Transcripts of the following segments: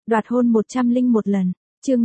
Đoạt hôn 101 lần. Chương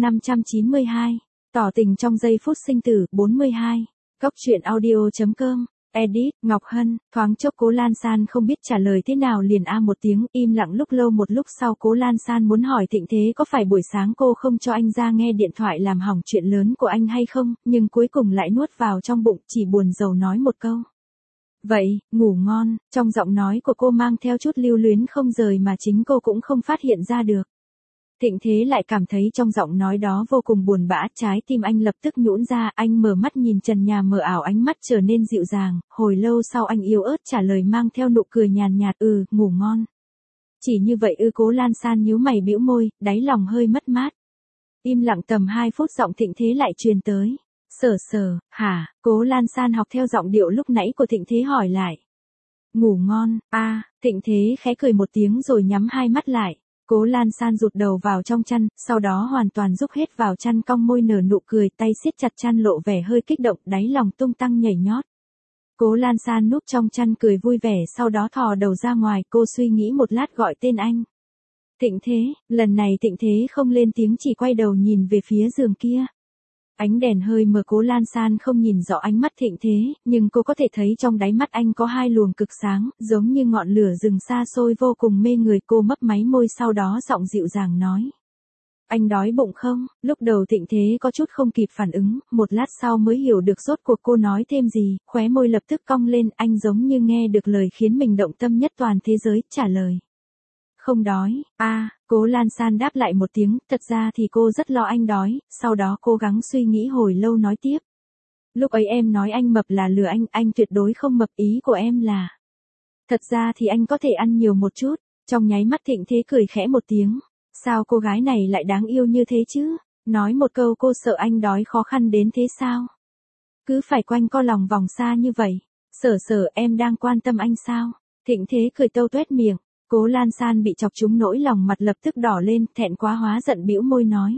592. Tỏ tình trong giây phút sinh tử. 42. Góc truyện audio.com. Edit, Ngọc Hân. Thoáng chốc Cố Lan San không biết trả lời thế nào liền một tiếng, im lặng lúc lâu. Một lúc sau Cố Lan San muốn hỏi Thịnh Thế có phải buổi sáng cô không cho anh ra nghe điện thoại làm hỏng chuyện lớn của anh hay không, nhưng cuối cùng lại nuốt vào trong bụng, chỉ buồn rầu nói một câu. Vậy, ngủ ngon. Trong giọng nói của cô mang theo chút lưu luyến không rời mà chính cô cũng không phát hiện ra được. Thịnh Thế lại cảm thấy trong giọng nói đó vô cùng buồn bã, trái tim anh lập tức nhũn ra, anh mở mắt nhìn trần nhà mờ ảo, ánh mắt trở nên dịu dàng, hồi lâu sau anh yếu ớt trả lời mang theo nụ cười nhàn nhạt, ngủ ngon. Chỉ như vậy Cố Lan San nhíu mày bĩu môi, đáy lòng hơi mất mát. Im lặng tầm 2 phút giọng Thịnh Thế lại truyền tới. Sở, hả? Cố Lan San học theo giọng điệu lúc nãy của Thịnh Thế hỏi lại. Ngủ ngon, Thịnh Thế khẽ cười một tiếng rồi nhắm hai mắt lại. Cố Lan San rụt đầu vào trong chăn, sau đó hoàn toàn rúc hết vào chăn, cong môi nở nụ cười, tay siết chặt chăn lộ vẻ hơi kích động, đáy lòng tung tăng nhảy nhót. Cố Lan San núp trong chăn cười vui vẻ, sau đó thò đầu ra ngoài, cô suy nghĩ một lát gọi tên anh. Thịnh Thế, lần này Thịnh Thế không lên tiếng, chỉ quay đầu nhìn về phía giường kia. Ánh đèn hơi mờ, Cố Lan San không nhìn rõ ánh mắt Thịnh Thế, nhưng cô có thể thấy trong đáy mắt anh có hai luồng cực sáng, giống như ngọn lửa rừng xa xôi vô cùng mê người. Cô mấp máy môi, sau đó giọng dịu dàng nói. Anh đói bụng không? Lúc đầu Thịnh Thế có chút không kịp phản ứng, một lát sau mới hiểu được rốt cuộc cô nói thêm gì, khóe môi lập tức cong lên, anh giống như nghe được lời khiến mình động tâm nhất toàn thế giới, trả lời. Không đói. Cố Lan San đáp lại một tiếng, thật ra thì cô rất lo anh đói, sau đó cố gắng suy nghĩ hồi lâu nói tiếp. Lúc ấy em nói anh mập là lừa anh tuyệt đối không mập, ý của em là. Thật ra thì anh có thể ăn nhiều một chút. Trong nháy mắt Thịnh Thế cười khẽ một tiếng. Sao cô gái này lại đáng yêu như thế chứ? Nói một câu cô sợ anh đói khó khăn đến thế sao? Cứ phải quanh co lòng vòng xa như vậy. Sở, em đang quan tâm anh sao? Thịnh Thế cười tâu tuét miệng. Cố Lan San bị chọc trúng nỗi lòng, mặt lập tức đỏ lên, thẹn quá hóa giận bĩu môi nói.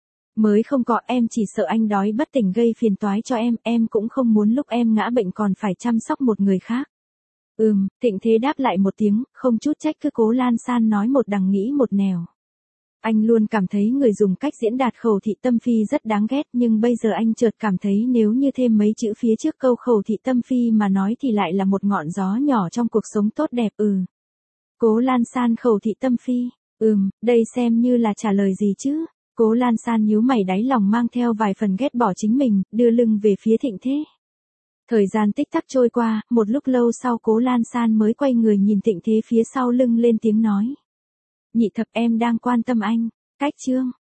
Mới không có, em chỉ sợ anh đói bất tỉnh gây phiền toái cho em cũng không muốn lúc em ngã bệnh còn phải chăm sóc một người khác. Thịnh Thế đáp lại một tiếng, không chút trách cứ Cố Lan San nói một đằng nghĩ một nẻo. Anh luôn cảm thấy người dùng cách diễn đạt khẩu thị tâm phi rất đáng ghét, nhưng bây giờ anh chợt cảm thấy nếu như thêm mấy chữ phía trước câu khẩu thị tâm phi mà nói thì lại là một ngọn gió nhỏ trong cuộc sống tốt đẹp. Cố Lan San khẩu thị tâm phi. Đây xem như là trả lời gì chứ? Cố Lan San nhíu mày, đáy lòng mang theo vài phần ghét bỏ chính mình, đưa lưng về phía Thịnh Thế. Thời gian tích tắc trôi qua, một lúc lâu sau Cố Lan San mới quay người nhìn Thịnh Thế phía sau lưng lên tiếng nói. Nhị thập, em đang quan tâm anh. Cách chương.